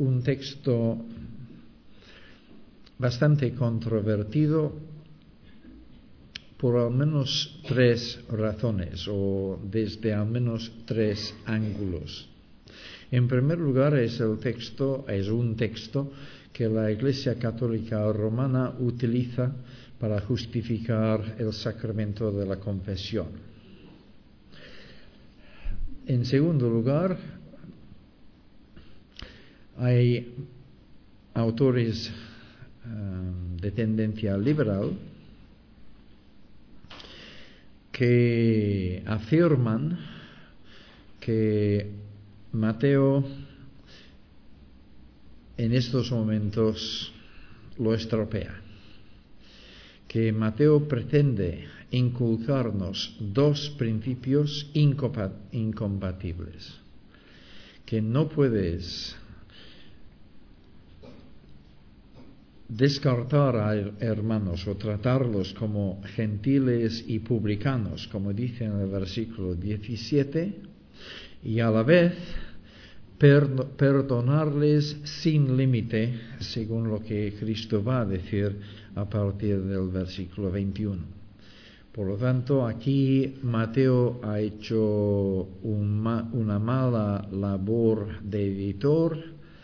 un texto bastante controvertido por al menos 3 razones, o desde al menos 3 ángulos. En primer lugar, es un texto que la Iglesia Católica Romana utiliza para justificar el sacramento de la confesión. En segundo lugar, hay autores de tendencia liberal que afirman que Mateo en estos momentos lo estropea, que Mateo pretende inculcarnos 2 principios incompatibles, que no puedes descartar a hermanos o tratarlos como gentiles y publicanos, como dice en el versículo 17, y a la vez perdonarles sin límite, según lo que Cristo va a decir a partir del versículo 21. Por lo tanto, aquí Mateo ha hecho una mala labor de editor,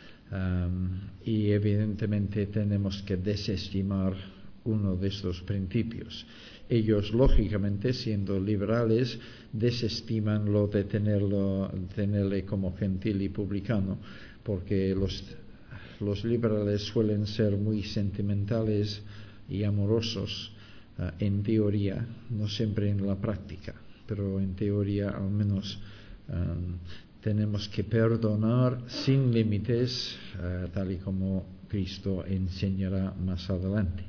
y evidentemente tenemos que desestimar uno de estos principios. Ellos, lógicamente, siendo liberales, desestiman lo de tenerle como gentil y publicano, porque los liberales suelen ser muy sentimentales y amorosos en teoría, no siempre en la práctica, pero en teoría al menos tenemos que perdonar sin límites, tal y como Cristo enseñará más adelante.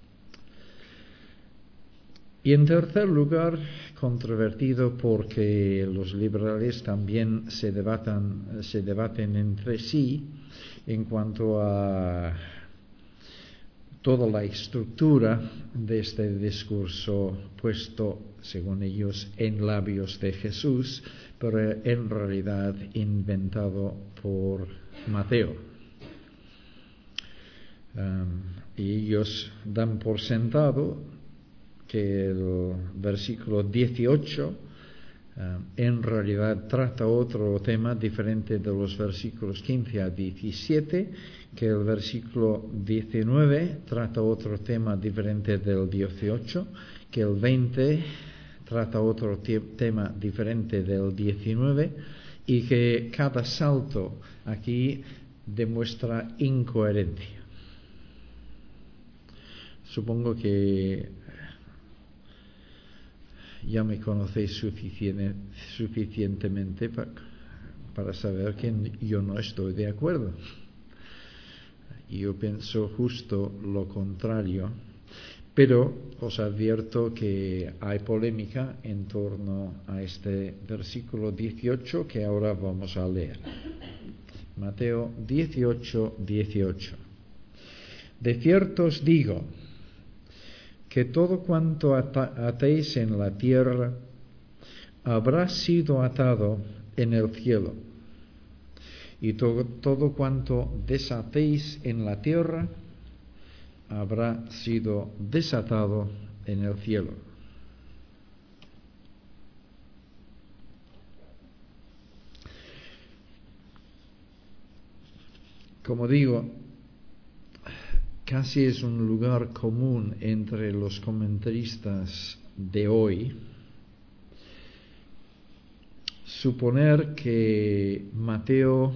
Y en tercer lugar, controvertido porque los liberales también se debaten entre sí en cuanto a toda la estructura de este discurso puesto, según ellos, en labios de Jesús, pero en realidad inventado por Mateo. Y ellos dan por sentado que el versículo 18 en realidad trata otro tema diferente de los versículos 15 a 17, que el versículo 19 trata otro tema diferente del 18, que el 20 trata otro tema diferente del 19, y que cada salto aquí demuestra incoherencia. Supongo que ya me conocéis suficientemente para saber que yo no estoy de acuerdo. Yo pienso justo lo contrario, pero os advierto que hay polémica en torno a este versículo 18 que ahora vamos a leer. Mateo 18, 18. De cierto os digo que todo cuanto atéis en la tierra habrá sido atado en el cielo, y todo cuanto desatéis en la tierra habrá sido desatado en el cielo. Como digo, casi es un lugar común entre los comentaristas de hoy suponer que Mateo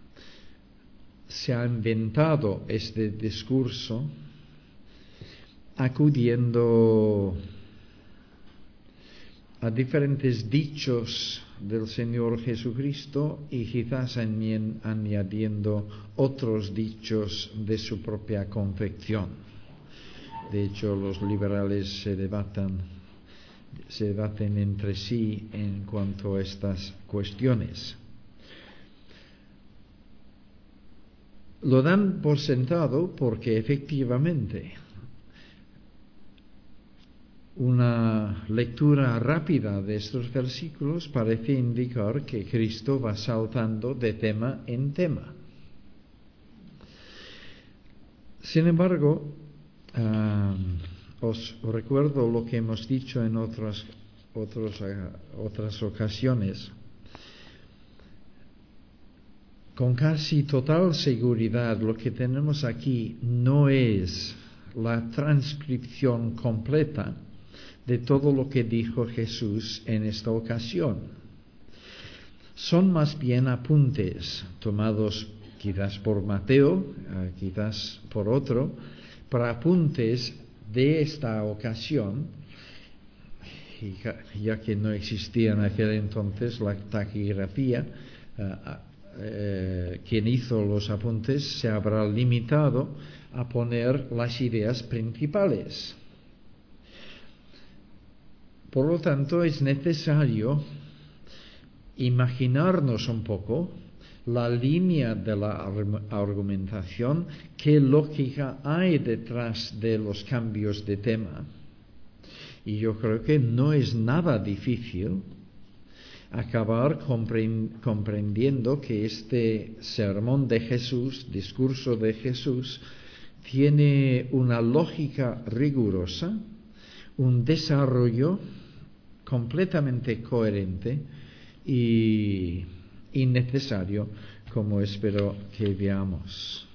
se ha inventado este discurso acudiendo a diferentes dichos del Señor Jesucristo y quizás añadiendo otros dichos de su propia confección. De hecho, los liberales se debaten entre sí en cuanto a estas cuestiones. Lo dan por sentado porque efectivamente una lectura rápida de estos versículos parece indicar que Cristo va saltando de tema en tema. Sin embargo, os recuerdo lo que hemos dicho en otras ocasiones. Con casi total seguridad, lo que tenemos aquí no es la transcripción completa de todo lo que dijo Jesús en esta ocasión. Son más bien apuntes tomados quizás por Mateo, quizás por otro, pero apuntes de esta ocasión, y ya que no existía en aquel entonces la taquigrafía, quien hizo los apuntes se habrá limitado a poner las ideas principales. Por lo tanto, es necesario imaginarnos un poco la línea de la argumentación, qué lógica hay detrás de los cambios de tema. Y yo creo que no es nada difícil acabar comprendiendo que este sermón de Jesús, discurso de Jesús, tiene una lógica rigurosa, un desarrollo completamente coherente y necesario, como espero que veamos.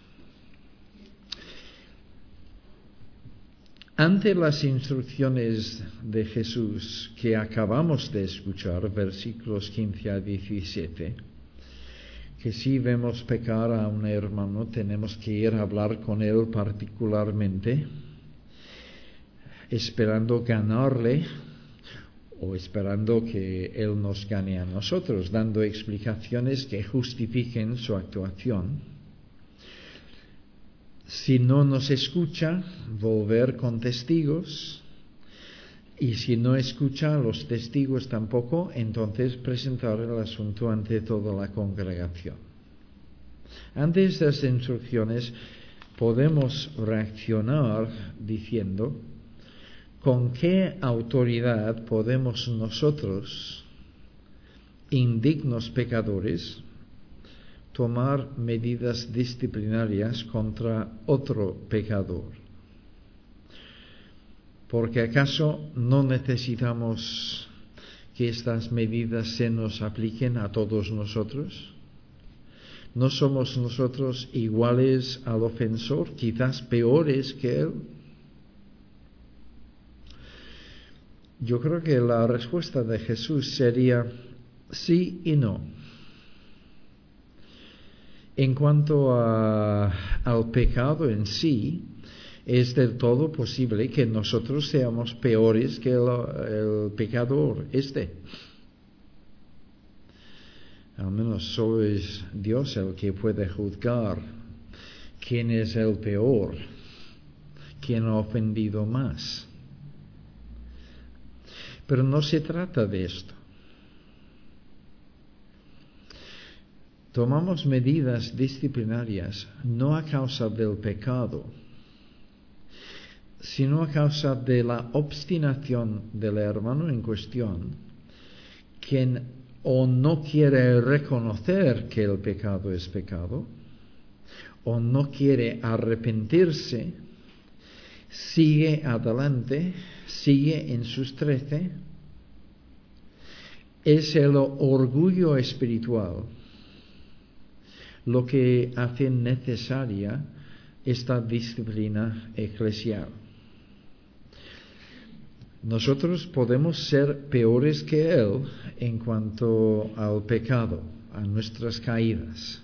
Ante las instrucciones de Jesús que acabamos de escuchar, versículos 15 a 17, que si vemos pecar a un hermano tenemos que ir a hablar con él particularmente, esperando ganarle o esperando que él nos gane a nosotros, dando explicaciones que justifiquen su actuación. Si no nos escucha, volver con testigos, y si no escucha a los testigos tampoco, entonces presentar el asunto ante toda la congregación. Ante estas instrucciones podemos reaccionar diciendo: ¿con qué autoridad podemos nosotros, indignos pecadores, tomar medidas disciplinarias contra otro pecador? ¿Porque acaso no necesitamos que estas medidas se nos apliquen a todos nosotros? ¿No somos nosotros iguales al ofensor, quizás peores que él? Yo creo que la respuesta de Jesús sería sí y no. En cuanto al pecado en sí, es del todo posible que nosotros seamos peores que el pecador Al menos solo es Dios el que puede juzgar quién es el peor, quién ha ofendido más. Pero no se trata de esto. Tomamos medidas disciplinarias no a causa del pecado, sino a causa de la obstinación del hermano en cuestión, quien o no quiere reconocer que el pecado es pecado, o no quiere arrepentirse, sigue adelante, sigue en sus 13. Es el orgullo espiritual lo que hace necesaria esta disciplina eclesial. Nosotros podemos ser peores que él en cuanto al pecado, a nuestras caídas.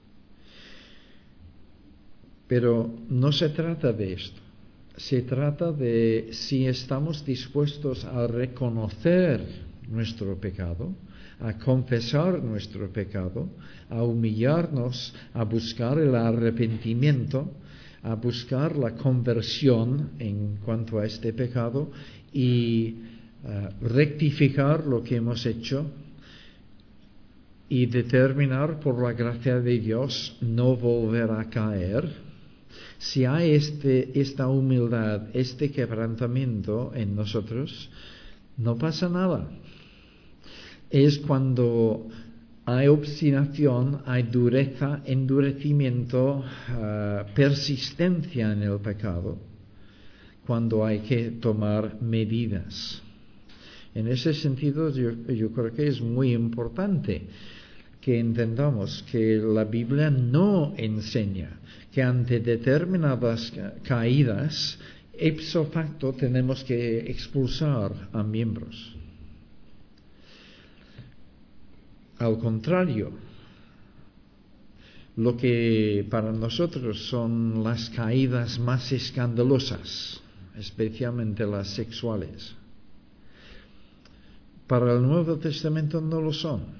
Pero no se trata de esto. Se trata de si estamos dispuestos a reconocer nuestro pecado, a confesar nuestro pecado, a humillarnos, a buscar el arrepentimiento, a buscar la conversión en cuanto a este pecado y rectificar lo que hemos hecho y determinar por la gracia de Dios no volver a caer. Si hay esta humildad, este quebrantamiento en nosotros, no pasa nada. Es cuando hay obstinación, hay dureza, endurecimiento, persistencia en el pecado, cuando hay que tomar medidas. En ese sentido, yo creo que es muy importante que entendamos que la Biblia no enseña que ante determinadas caídas, ipso facto tenemos que expulsar a miembros. Al contrario, lo que para nosotros son las caídas más escandalosas, especialmente las sexuales, para el Nuevo Testamento no lo son.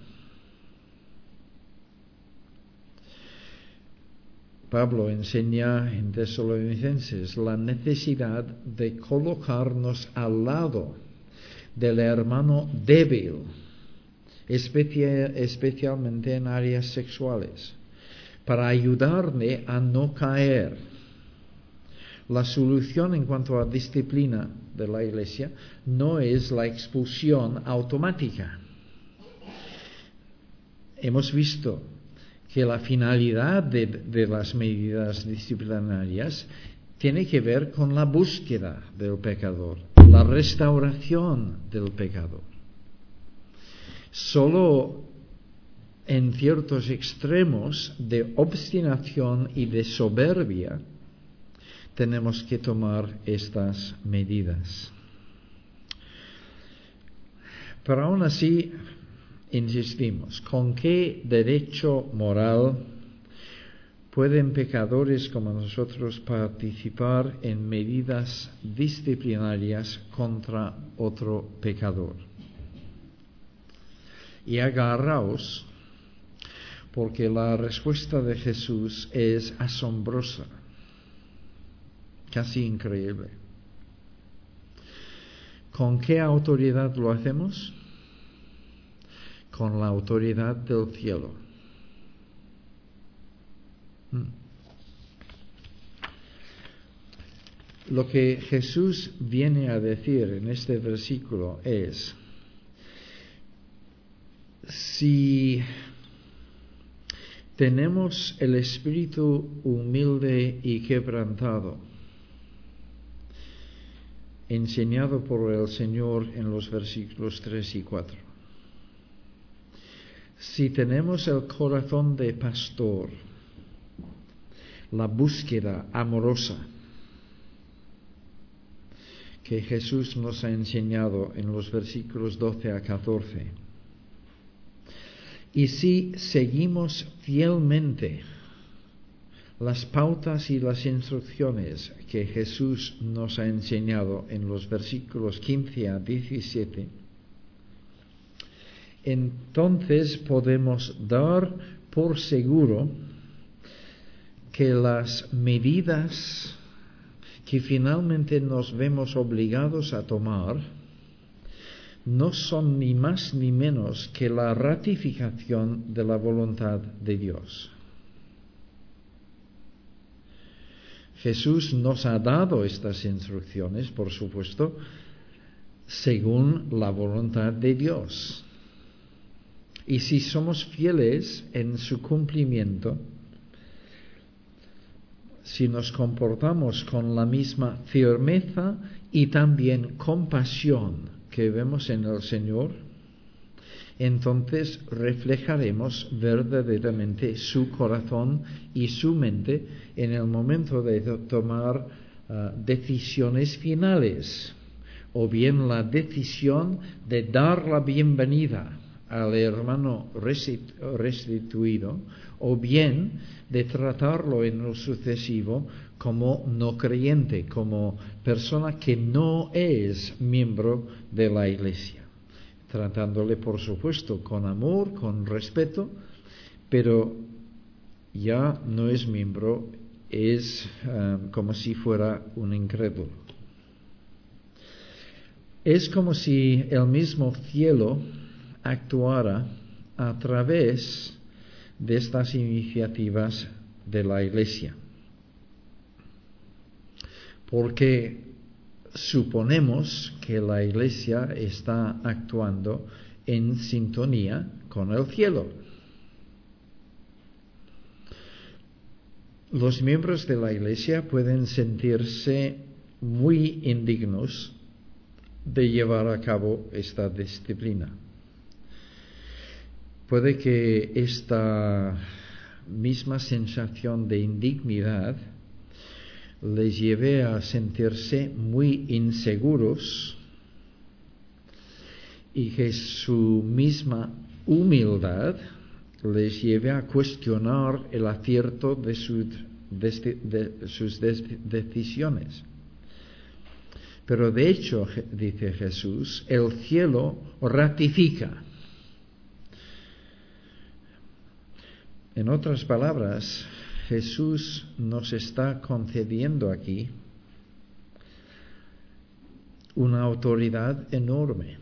Pablo enseña en Tesalonicenses la necesidad de colocarnos al lado del hermano débil, especialmente en áreas sexuales, para ayudarle a no caer. La solución en cuanto a disciplina de la Iglesia no es la expulsión automática. Hemos visto que la finalidad de las medidas disciplinarias tiene que ver con la búsqueda del pecador, la restauración del pecador. Solo en ciertos extremos de obstinación y de soberbia tenemos que tomar estas medidas. Pero aún así, insistimos, ¿con qué derecho moral pueden pecadores como nosotros participar en medidas disciplinarias contra otro pecador? Y agarraos, porque la respuesta de Jesús es asombrosa, casi increíble. ¿Con qué autoridad lo hacemos? Con la autoridad del cielo. Lo que Jesús viene a decir en este versículo es: si tenemos el espíritu humilde y quebrantado, enseñado por el Señor en los versículos 3 y 4, si tenemos el corazón de pastor, la búsqueda amorosa que Jesús nos ha enseñado en los versículos 12 a 14, y si seguimos fielmente las pautas y las instrucciones que Jesús nos ha enseñado en los versículos 15 a 17, entonces podemos dar por seguro que las medidas que finalmente nos vemos obligados a tomar no son ni más ni menos que la ratificación de la voluntad de Dios. Jesús nos ha dado estas instrucciones, por supuesto, según la voluntad de Dios. Y si somos fieles en su cumplimiento, si nos comportamos con la misma firmeza y también compasión que vemos en el Señor, entonces reflejaremos verdaderamente su corazón y su mente en el momento de tomar decisiones finales, o bien la decisión de dar la bienvenida al hermano restituido, o bien de tratarlo en lo sucesivo como no creyente, como persona que no es miembro de la Iglesia, tratándole por supuesto con amor, con respeto, pero ya no es miembro, es como si fuera un incrédulo. Es como si el mismo cielo actuara a través de estas iniciativas de la Iglesia, porque suponemos que la Iglesia está actuando en sintonía con el cielo. los miembros de la Iglesia pueden sentirse muy indignos de llevar a cabo esta disciplina. Puede que esta misma sensación de indignidad les lleve a sentirse muy inseguros y que su misma humildad les lleve a cuestionar el acierto de sus decisiones. Pero de hecho, dice Jesús, el cielo ratifica. En otras palabras, Jesús nos está concediendo aquí una autoridad enorme.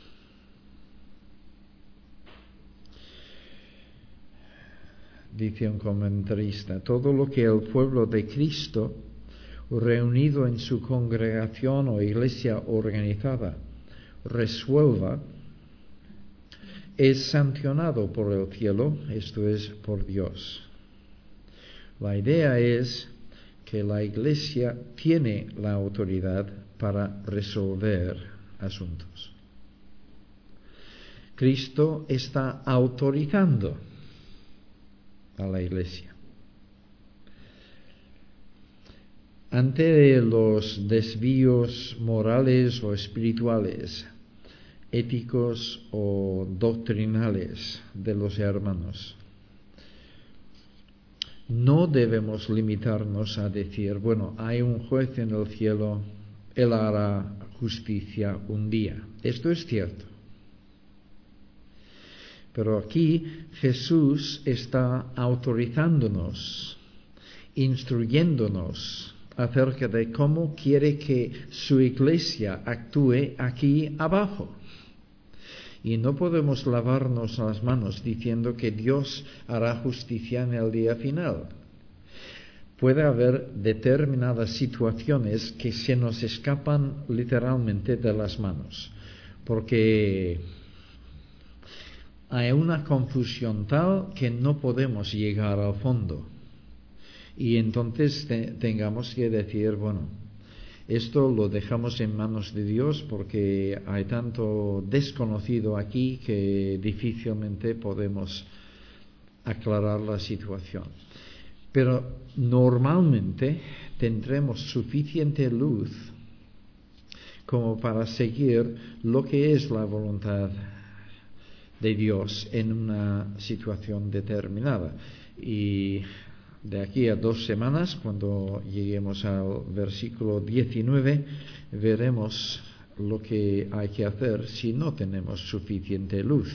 Dice un comentarista, todo lo que el pueblo de Cristo, reunido en su congregación o iglesia organizada, resuelva, es sancionado por el cielo, esto es, por Dios. La idea es que la iglesia tiene la autoridad para resolver asuntos. Cristo está autorizando a la iglesia. Ante los desvíos morales o espirituales, éticos o doctrinales de los hermanos, no debemos limitarnos a decir, bueno, hay un juez en el cielo, él hará justicia un día. Esto es cierto. Pero aquí Jesús está autorizándonos, instruyéndonos acerca de cómo quiere que su iglesia actúe aquí abajo. Y no podemos lavarnos las manos diciendo que Dios hará justicia en el día final. Puede haber determinadas situaciones que se nos escapan literalmente de las manos, porque hay una confusión tal que no podemos llegar al fondo. Y entonces tengamos que decir, bueno, esto lo dejamos en manos de Dios porque hay tanto desconocido aquí que difícilmente podemos aclarar la situación. Pero normalmente tendremos suficiente luz como para seguir lo que es la voluntad de Dios en una situación determinada. Y de aquí a 2 semanas, cuando lleguemos al versículo 19, veremos lo que hay que hacer si no tenemos suficiente luz.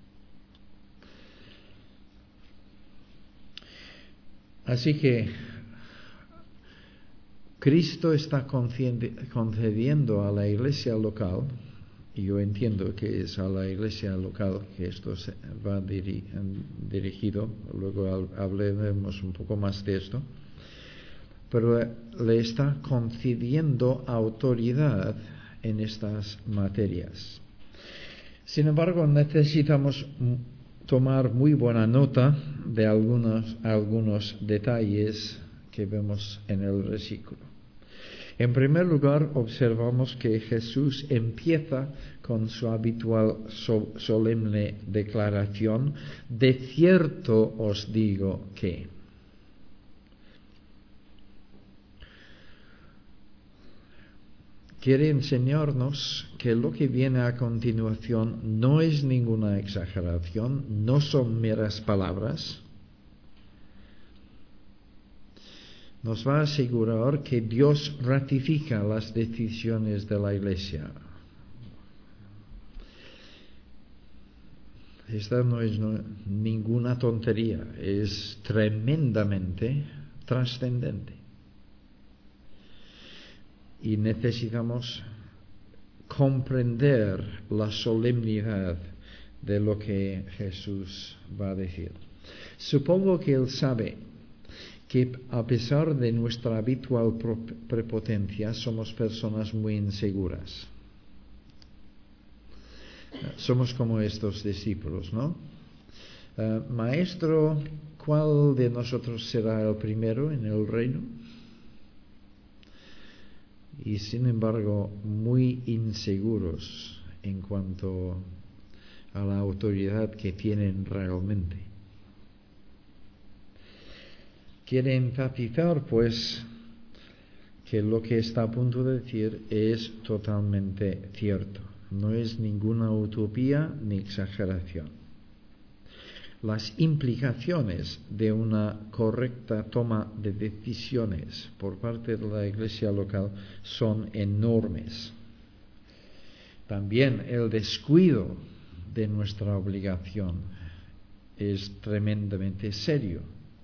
Así que Cristo está concediendo a la iglesia local, y yo entiendo que es a la iglesia local que esto va dirigido, luego hablaremos un poco más de esto, pero le está concediendo autoridad en estas materias. Sin embargo, necesitamos tomar muy buena nota de algunos detalles que vemos en el versículo. En primer lugar, observamos que Jesús empieza con su habitual solemne declaración, de cierto os digo que. Quiere enseñarnos que lo que viene a continuación no es ninguna exageración, no son meras palabras. Nos va a asegurar que Dios ratifica las decisiones de la Iglesia. Esta no es ninguna tontería, es tremendamente trascendente. Y necesitamos comprender la solemnidad de lo que Jesús va a decir. Supongo que Él sabe que a pesar de nuestra habitual prepotencia, somos personas muy inseguras. Somos como estos discípulos, ¿no? Maestro, ¿cuál de nosotros será el primero en el reino? Y sin embargo, muy inseguros en cuanto a la autoridad que tienen realmente. Quiere enfatizar, pues, que lo que está a punto de decir es totalmente cierto. No es ninguna utopía ni exageración. Las implicaciones de una correcta toma de decisiones por parte de la Iglesia local son enormes. También el descuido de nuestra obligación es tremendamente serio.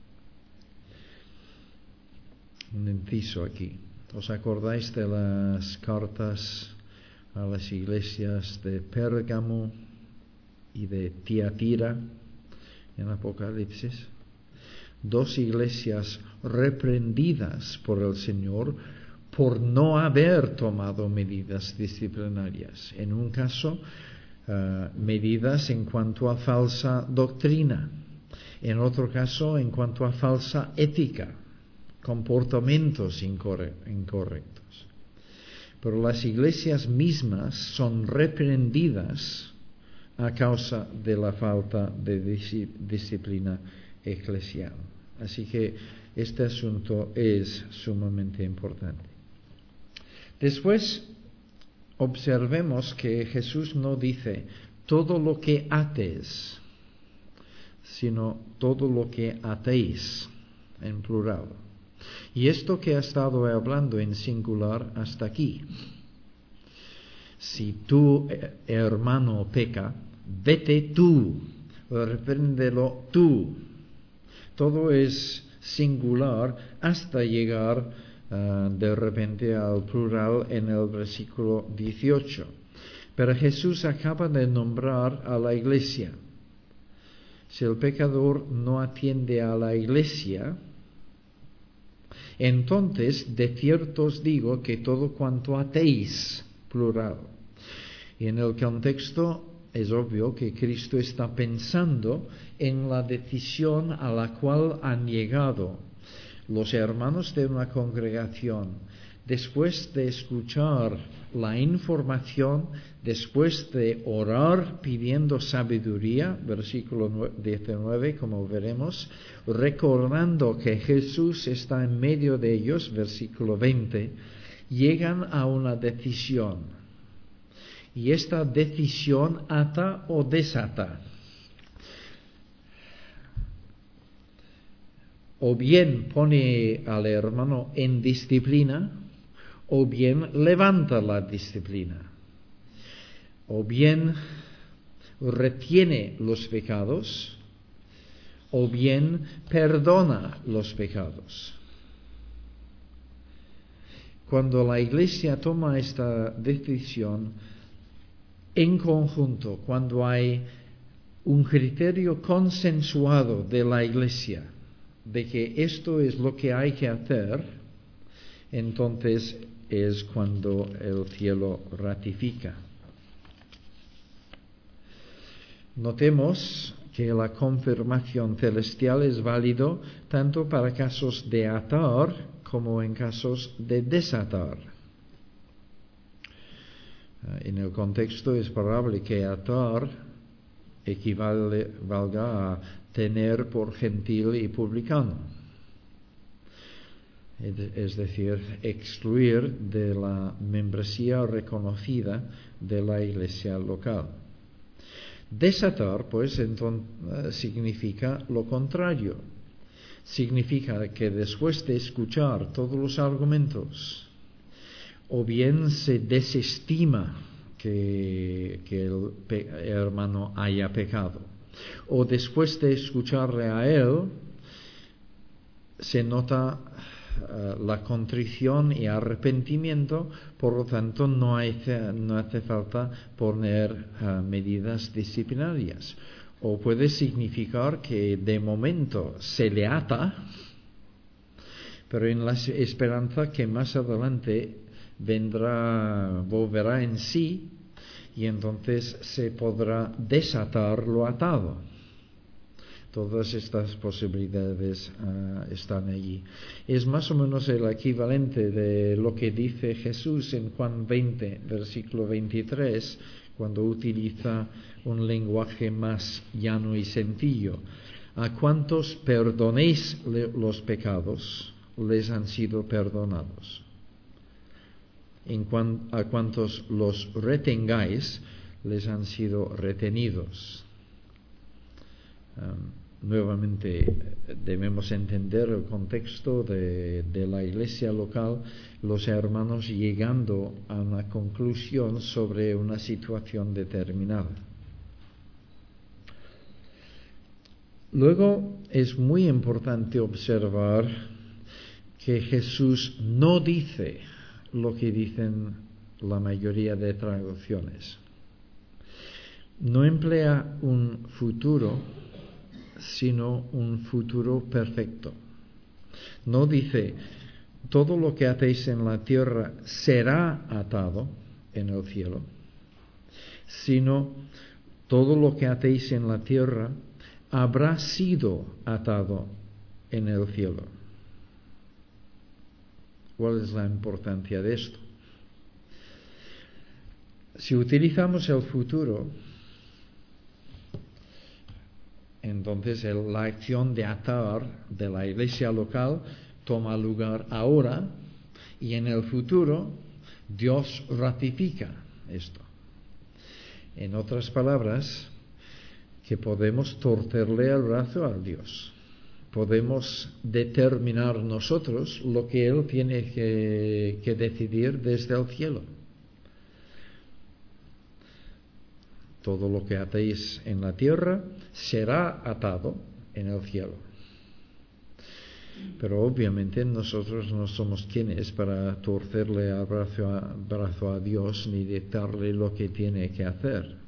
Un inciso aquí. ¿Os acordáis de las cartas a las iglesias de Pérgamo y de Tiatira en Apocalipsis? Dos iglesias reprendidas por el Señor por no haber tomado medidas disciplinarias. En un caso, medidas en cuanto a falsa doctrina. En otro caso, en cuanto a falsa ética, comportamientos incorrectos. Pero las iglesias mismas son reprendidas a causa de la falta de disciplina eclesial. Así que este asunto es sumamente importante. Después, observemos que Jesús no dice todo lo que ates, sino todo lo que atéis, en plural. Y esto que ha estado hablando en singular hasta aquí. Si tu hermano peca, vete tú, repréndelo tú. Todo es singular hasta llegar de repente al plural en el versículo 18. Pero Jesús acaba de nombrar a la iglesia. Si el pecador no atiende a la iglesia, entonces de cierto os digo que todo cuanto atéis, plural. Y en el contexto es obvio que Cristo está pensando en la decisión a la cual han llegado los hermanos de una congregación después de escuchar la información, después de orar pidiendo sabiduría, versículo 19, como veremos, recordando que Jesús está en medio de ellos, versículo 20, llegan a una decisión. Y esta decisión ata o desata. O bien pone al hermano en disciplina, o bien levanta la disciplina. O bien retiene los pecados, o bien perdona los pecados. Cuando la Iglesia toma esta decisión, en conjunto, cuando hay un criterio consensuado de la Iglesia de que esto es lo que hay que hacer, entonces es cuando el cielo ratifica. Notemos que la confirmación celestial es válido tanto para casos de atar como en casos de desatar. En el contexto es probable que atar valga a tener por gentil y publicano, es decir, excluir de la membresía reconocida de la iglesia local. Desatar, pues, entonces significa lo contrario. Significa que después de escuchar todos los argumentos, o bien se desestima que el hermano haya pecado, o después de escucharle a él, se nota la contrición y arrepentimiento, por lo tanto no hace falta poner medidas disciplinarias. O puede significar que de momento se le ata, pero en la esperanza que más adelante volverá en sí, y entonces se podrá desatar lo atado. Todas estas posibilidades están allí. Es más o menos el equivalente de lo que dice Jesús en Juan 20, versículo 23, cuando utiliza un lenguaje más llano y sencillo. A cuantos perdonéis los pecados, les han sido perdonados. A cuantos los retengáis, les han sido retenidos. Nuevamente debemos entender el contexto de la iglesia local, los hermanos llegando a una conclusión sobre una situación determinada. Luego es muy importante observar que Jesús no dice lo que dicen la mayoría de traducciones. No emplea un futuro, sino un futuro perfecto. No dice, todo lo que atéis en la tierra será atado en el cielo, sino todo lo que atéis en la tierra habrá sido atado en el cielo. ¿Cuál es la importancia de esto? Si utilizamos el futuro, entonces la acción de atar de la iglesia local toma lugar ahora y en el futuro Dios ratifica esto. En otras palabras, que podemos torcerle el brazo a Dios. Podemos determinar nosotros lo que Él tiene que decidir desde el cielo. Todo lo que atéis en la tierra será atado en el cielo. Pero obviamente nosotros no somos quienes para torcerle el brazo a Dios ni dictarle lo que tiene que hacer.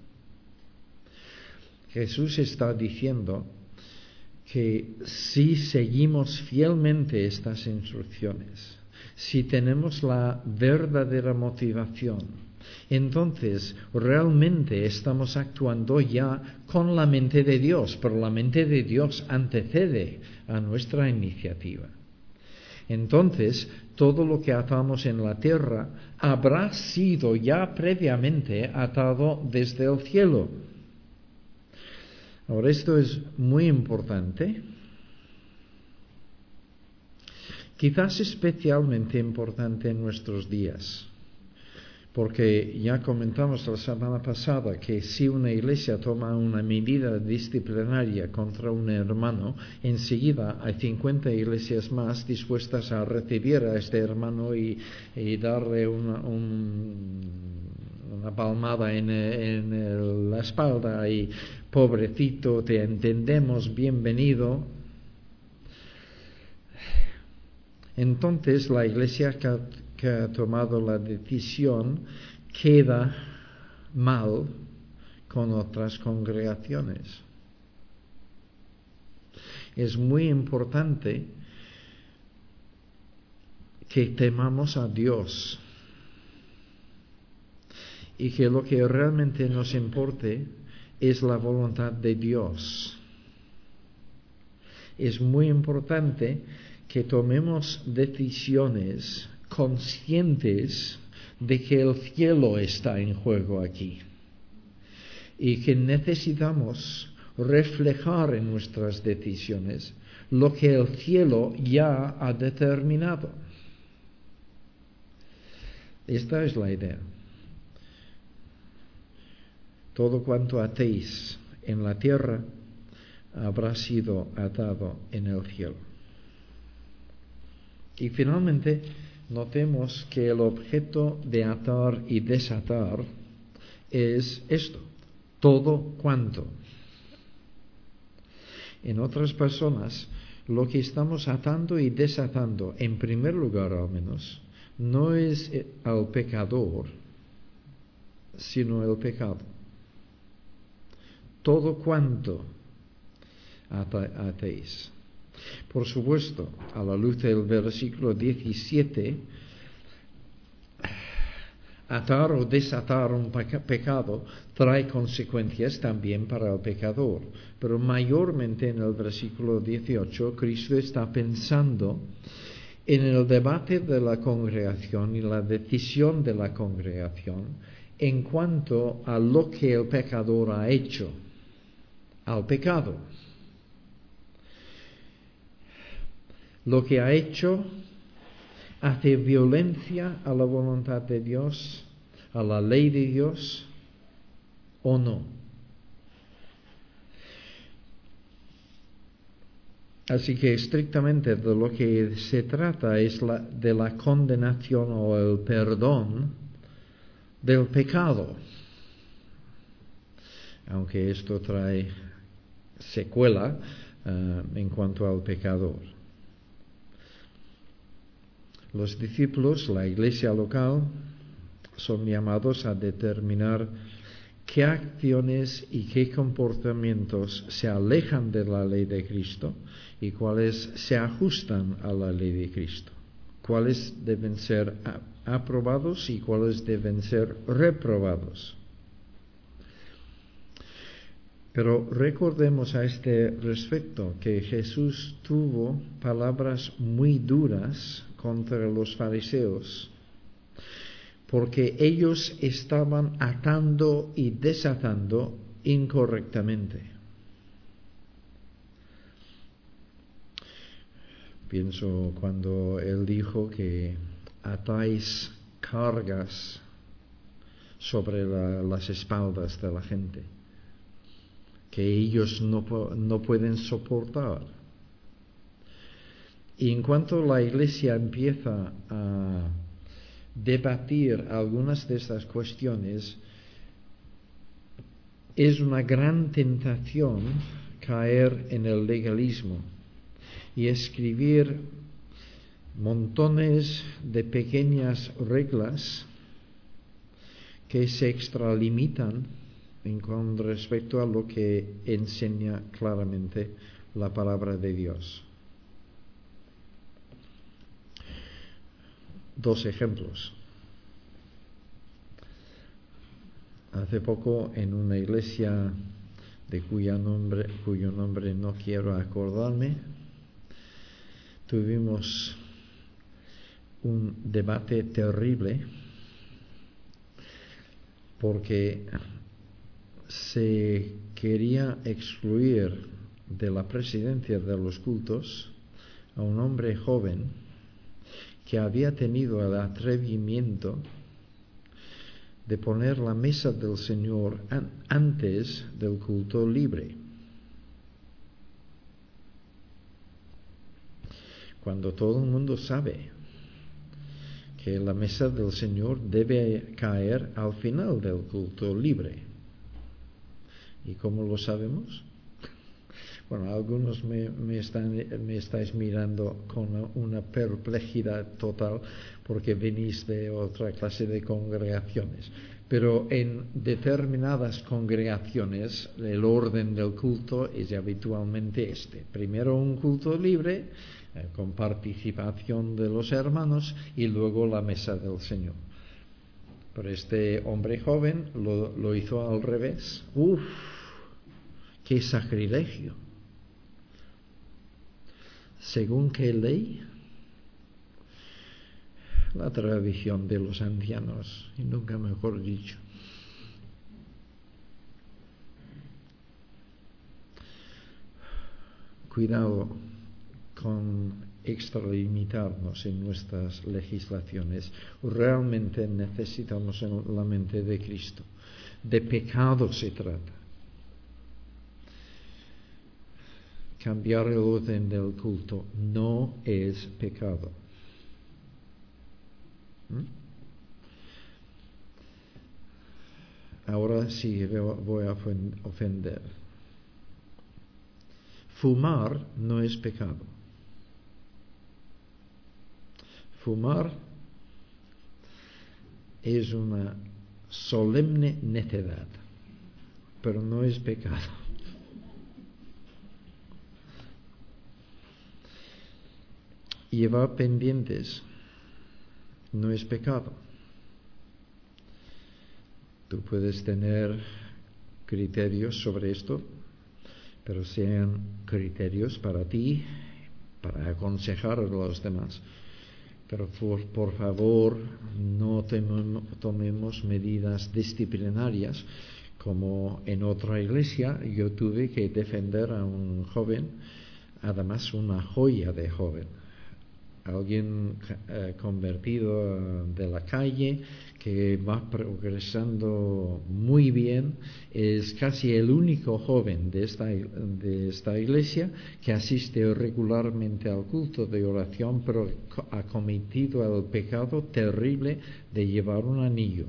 Jesús está diciendo que si seguimos fielmente estas instrucciones, si tenemos la verdadera motivación, entonces realmente estamos actuando ya con la mente de Dios, pero la mente de Dios antecede a nuestra iniciativa. Entonces, todo lo que atamos en la tierra habrá sido ya previamente atado desde el cielo. Ahora, esto es muy importante, quizás especialmente importante en nuestros días, porque ya comentamos la semana pasada que si una iglesia toma una medida disciplinaria contra un hermano, enseguida hay 50 iglesias más dispuestas a recibir a este hermano y darle una palmada en la espalda y pobrecito, te entendemos, bienvenido. Entonces la iglesia que ha tomado la decisión queda mal con otras congregaciones. Es muy importante que temamos a Dios y que lo que realmente nos importe es la voluntad de Dios. Es muy importante que tomemos decisiones conscientes de que el cielo está en juego aquí y que necesitamos reflejar en nuestras decisiones lo que el cielo ya ha determinado. Esta es la idea. Todo cuanto atéis en la tierra habrá sido atado en el cielo. Y finalmente, notemos que el objeto de atar y desatar es esto, todo cuanto. En otras personas, lo que estamos atando y desatando, en primer lugar al menos, no es al pecador, sino el pecado. Todo cuanto atéis. Por supuesto, a la luz del versículo 17, atar o desatar un pecado trae consecuencias también para el pecador. Pero mayormente en el versículo 18, Cristo está pensando en el debate de la congregación y la decisión de la congregación en cuanto a lo que el pecador ha hecho al pecado. Lo que ha hecho hace violencia a la voluntad de Dios, a la ley de Dios, o no. Así que estrictamente de lo que se trata es de la condenación o el perdón del pecado. Aunque esto trae secuela en cuanto al pecador. Los discípulos, la iglesia local, son llamados a determinar qué acciones y qué comportamientos se alejan de la ley de Cristo y cuáles se ajustan a la ley de Cristo. Cuáles deben ser aprobados y cuáles deben ser reprobados. Pero recordemos a este respecto que Jesús tuvo palabras muy duras contra los fariseos, porque ellos estaban atando y desatando incorrectamente. Pienso cuando él dijo que atáis cargas sobre las espaldas de la gente que ellos no pueden soportar. Y en cuanto la iglesia empieza a debatir algunas de estas cuestiones, es una gran tentación caer en el legalismo y escribir montones de pequeñas reglas que se extralimitan con respecto a lo que enseña claramente la palabra de Dios. 2 ejemplos. Hace poco en una iglesia de cuyo nombre no quiero acordarme, tuvimos un debate terrible porque se quería excluir de la presidencia de los cultos a un hombre joven que había tenido el atrevimiento de poner la mesa del Señor antes del culto libre. Cuando todo el mundo sabe que la mesa del Señor debe caer al final del culto libre. ¿Y cómo lo sabemos? Bueno, algunos me estáis mirando con una perplejidad total porque venís de otra clase de congregaciones. Pero en determinadas congregaciones el orden del culto es habitualmente este. Primero un culto libre con participación de los hermanos y luego la mesa del Señor. Pero este hombre joven lo hizo al revés. ¡Uf! ¡Qué sacrilegio! ¿Según qué ley? La tradición de los ancianos, y nunca mejor dicho. Cuidado con extralimitarnos en nuestras legislaciones. Realmente necesitamos en la mente de Cristo. De pecado se trata. Cambiar el orden del culto no es pecado. Ahora sí voy a ofender. Fumar no es pecado. Fumar es una solemne necedad, pero no es pecado. Llevar pendientes no es pecado. Tú puedes tener criterios sobre esto, pero sean criterios para ti, para aconsejar a los demás. Pero por favor, no tomemos medidas disciplinarias, como en otra iglesia yo tuve que defender a un joven, además una joya de joven, alguien convertido de la calle, que va progresando muy bien, es casi el único joven de esta iglesia que asiste regularmente al culto de oración, pero ha cometido el pecado terrible de llevar un anillo.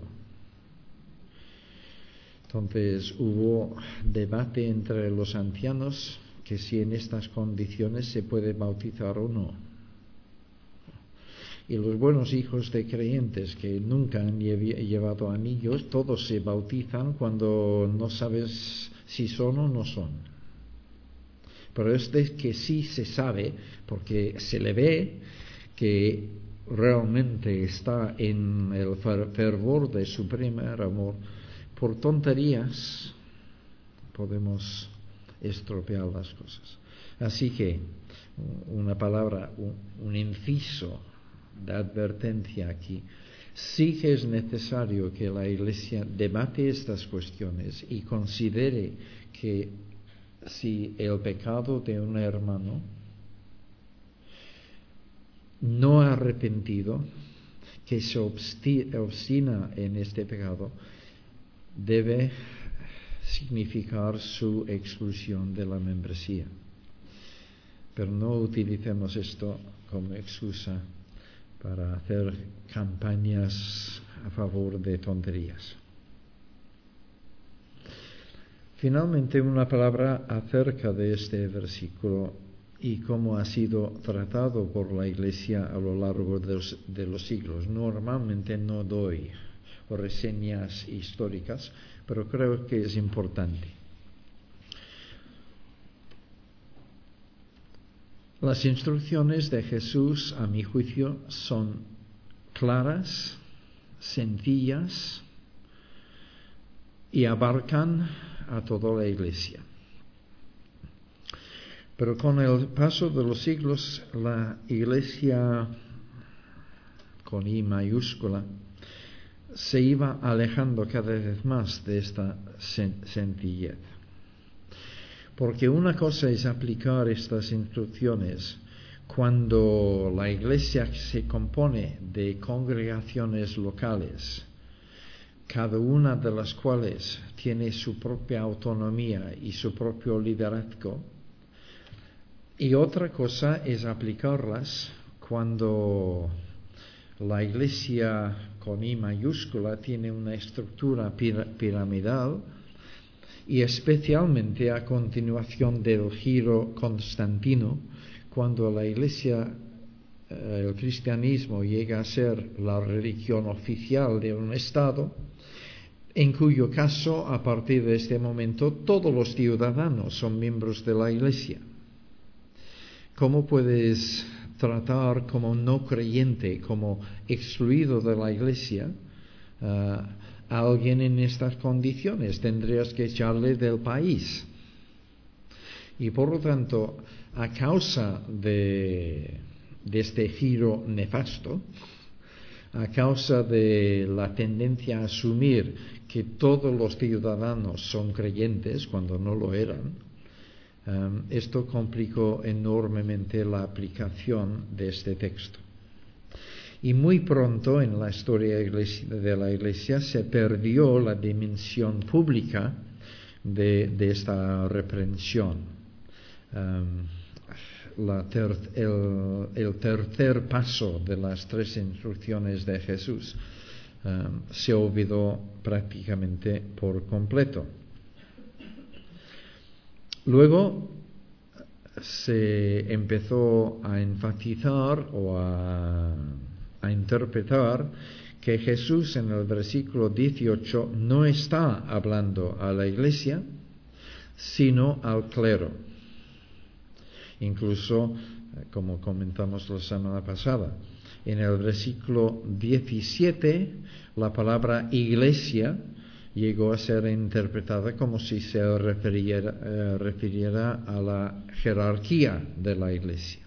Entonces hubo debate entre los ancianos que si en estas condiciones se puede bautizar o no. Y los buenos hijos de creyentes que nunca han llevado anillos, todos se bautizan cuando no sabes si son o no son. Pero este que sí se sabe, porque se le ve que realmente está en el fervor de su primer amor, por tonterías podemos estropear las cosas. Así que una palabra, un inciso de advertencia aquí. Sí que es necesario que la Iglesia debate estas cuestiones y considere que si el pecado de un hermano no arrepentido, que se obstina en este pecado, debe significar su exclusión de la membresía. Pero no utilicemos esto como excusa para hacer campañas a favor de tonterías. Finalmente, una palabra acerca de este versículo y cómo ha sido tratado por la Iglesia a lo largo de los siglos. Normalmente no doy reseñas históricas, pero creo que es importante. Las instrucciones de Jesús, a mi juicio, son claras, sencillas y abarcan a toda la Iglesia. Pero con el paso de los siglos, la Iglesia, con I mayúscula, se iba alejando cada vez más de esta sencillez. Porque una cosa es aplicar estas instrucciones cuando la Iglesia se compone de congregaciones locales, cada una de las cuales tiene su propia autonomía y su propio liderazgo. Y otra cosa es aplicarlas cuando la Iglesia con I mayúscula tiene una estructura piramidal, y especialmente a continuación del giro constantino, cuando la Iglesia, el cristianismo llega a ser la religión oficial de un Estado, en cuyo caso, a partir de este momento, todos los ciudadanos son miembros de la Iglesia. ¿Cómo puedes tratar como no creyente, como excluido de la Iglesia, a alguien en estas condiciones? Tendrías que echarle del país. Y por lo tanto, a causa de este giro nefasto, a causa de la tendencia a asumir que todos los ciudadanos son creyentes cuando no lo eran, esto complicó enormemente la aplicación de este texto. Y muy pronto en la historia de la Iglesia se perdió la dimensión pública de esta reprensión. El tercer paso de las tres instrucciones de Jesús se olvidó prácticamente por completo. Luego se empezó a enfatizar o a interpretar que Jesús en el versículo 18 no está hablando a la Iglesia, sino al clero. Incluso, como comentamos la semana pasada, en el versículo 17 la palabra iglesia llegó a ser interpretada como si se refiriera a la jerarquía de la Iglesia.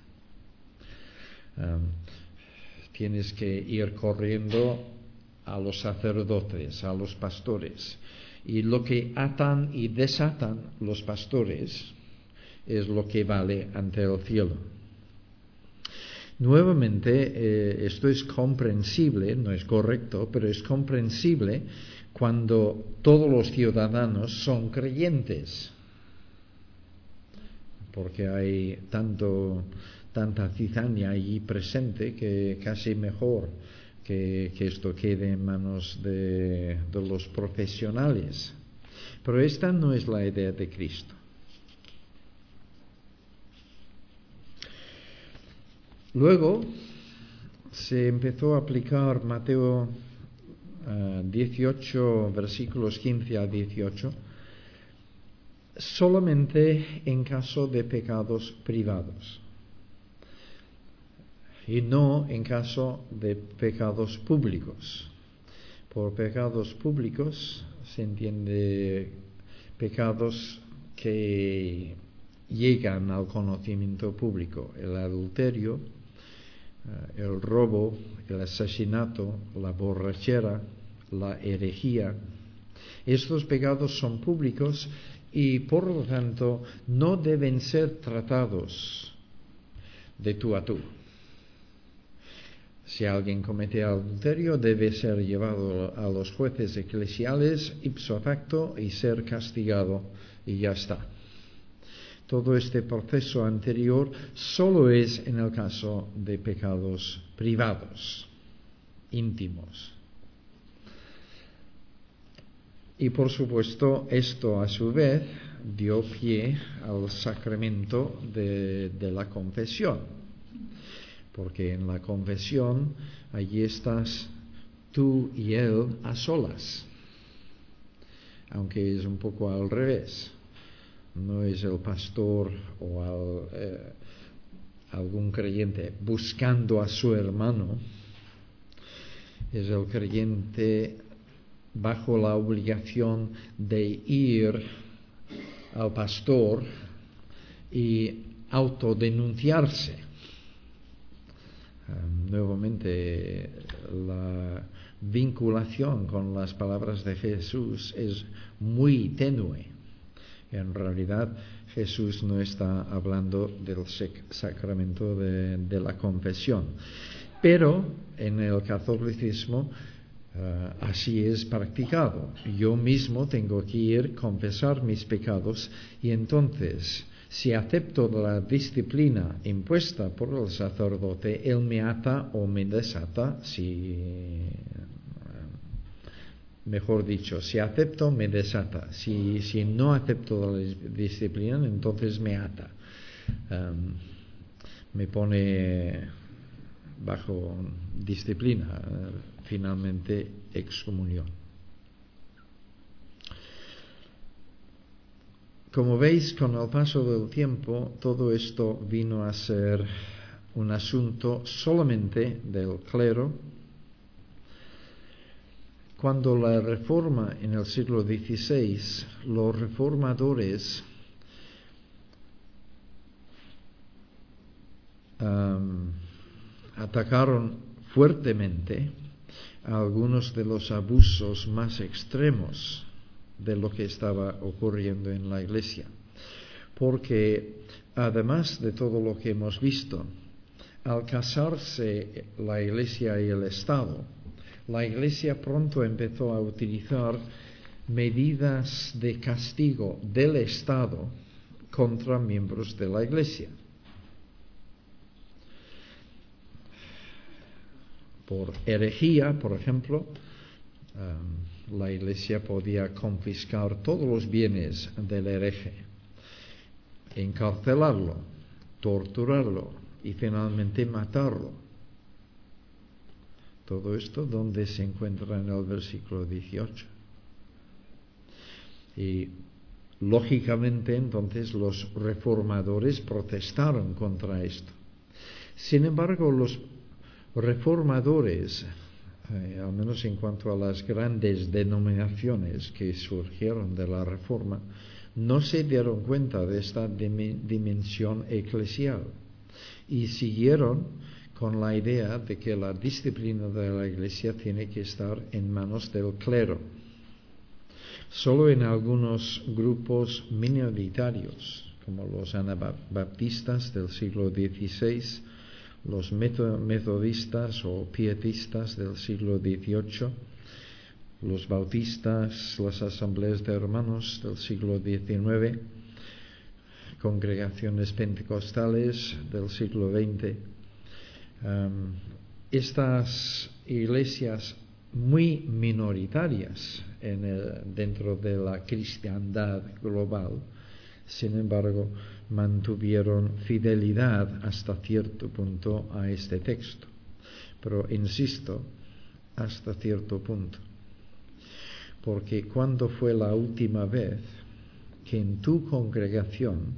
Tienes que ir corriendo a los sacerdotes, a los pastores, y lo que atan y desatan los pastores es lo que vale ante el cielo. Nuevamente, esto es comprensible, no es correcto, pero es comprensible cuando todos los ciudadanos son creyentes, porque hay tanta cizaña allí presente que casi mejor que esto quede en manos de los profesionales. Pero esta no es la idea de Cristo. Luego se empezó a aplicar Mateo 18, versículos 15 a 18, solamente en caso de pecados privados y no en caso de pecados públicos. Por pecados públicos se entiende pecados que llegan al conocimiento público: el adulterio, el robo, el asesinato, la borrachera, la herejía. Estos pecados son públicos y por lo tanto no deben ser tratados de tú a tú. Si alguien comete adulterio, debe ser llevado a los jueces eclesiales ipso facto y ser castigado, y ya está. Todo este proceso anterior solo es en el caso de pecados privados, íntimos. Y por supuesto, esto a su vez dio pie al sacramento de la confesión, porque en la confesión allí estás tú y él a solas, aunque es un poco al revés. No es el pastor o algún creyente buscando a su hermano, es el creyente bajo la obligación de ir al pastor y autodenunciarse. Nuevamente, la vinculación con las palabras de Jesús es muy tenue. En realidad, Jesús no está hablando del sacramento de la confesión. Pero en el catolicismo así es practicado. Yo mismo tengo que ir a confesar mis pecados y entonces, si acepto la disciplina impuesta por el sacerdote, él me ata o me desata. Mejor dicho, si acepto, me desata. Si no acepto la disciplina, entonces me ata. Me pone bajo disciplina, finalmente excomunión. Como veis, con el paso del tiempo, todo esto vino a ser un asunto solamente del clero. Cuando la reforma en el siglo XVI, los reformadores atacaron fuertemente a algunos de los abusos más extremos de lo que estaba ocurriendo en la Iglesia, porque además de todo lo que hemos visto, al casarse la Iglesia y el Estado, la Iglesia pronto empezó a utilizar medidas de castigo del Estado contra miembros de la Iglesia. Por herejía, por ejemplo, la Iglesia podía confiscar todos los bienes del hereje, encarcelarlo, torturarlo y finalmente matarlo. Todo esto donde se encuentra en el versículo 18. Y lógicamente entonces los reformadores protestaron contra esto. Sin embargo, los reformadores al menos en cuanto a las grandes denominaciones que surgieron de la Reforma, no se dieron cuenta de esta dimensión eclesial y siguieron con la idea de que la disciplina de la Iglesia tiene que estar en manos del clero. Solo en algunos grupos minoritarios, como los anabaptistas del siglo XVI, los metodistas o pietistas del siglo XVIII, los bautistas, las asambleas de hermanos del siglo XIX, congregaciones pentecostales del siglo XX. Estas iglesias muy minoritarias dentro de la cristiandad global, sin embargo, mantuvieron fidelidad hasta cierto punto a este texto. Pero insisto, hasta cierto punto. Porque ¿cuándo fue la última vez que en tu congregación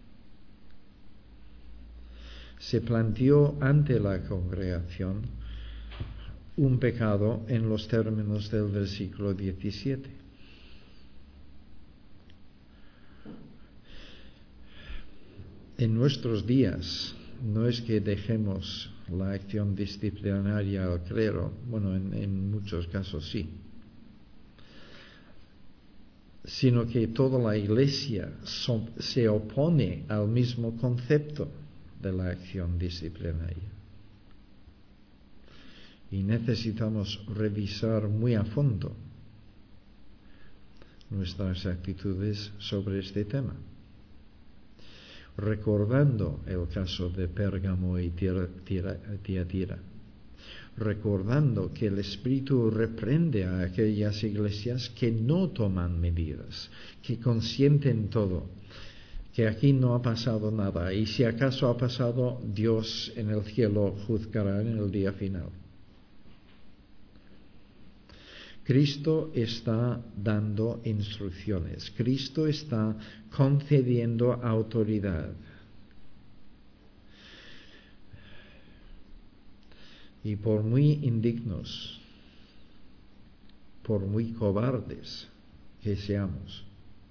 se planteó ante la congregación un pecado en los términos del versículo 17? En nuestros días no es que dejemos la acción disciplinaria al clero, bueno, en muchos casos sí, sino que toda la Iglesia se opone al mismo concepto de la acción disciplinaria. Y necesitamos revisar muy a fondo nuestras actitudes sobre este tema, recordando el caso de Pérgamo y Tiatira, recordando que el Espíritu reprende a aquellas iglesias que no toman medidas, que consienten todo, que aquí no ha pasado nada, y si acaso ha pasado, Dios en el cielo juzgará en el día final. Cristo está dando instrucciones, Cristo está concediendo autoridad. Y por muy indignos, por muy cobardes que seamos,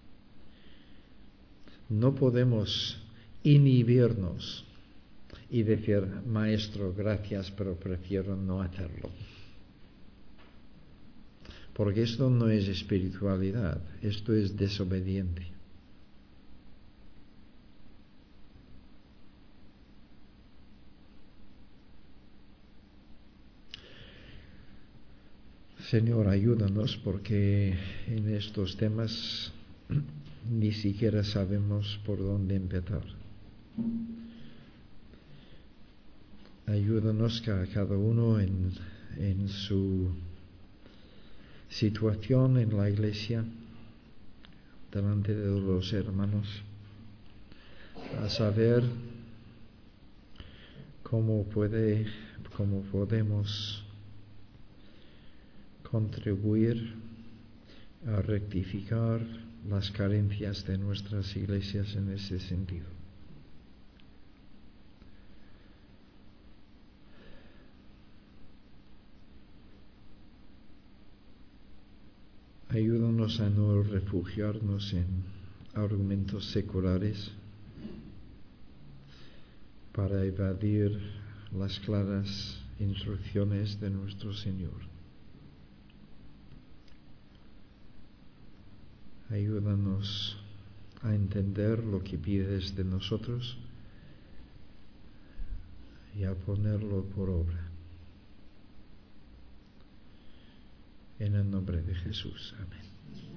no podemos inhibirnos y decir, maestro, gracias, pero prefiero no hacerlo. Porque esto no es espiritualidad, esto es desobediente. Señor, ayúdanos, porque en estos temas ni siquiera sabemos por dónde empezar. Ayúdanos a cada uno en su situación en la Iglesia, delante de los hermanos, a saber cómo podemos contribuir a rectificar las carencias de nuestras iglesias en ese sentido. Ayúdanos a no refugiarnos en argumentos seculares para evadir las claras instrucciones de nuestro Señor. Ayúdanos a entender lo que pides de nosotros y a ponerlo por obra. En el nombre de Jesús. Amén.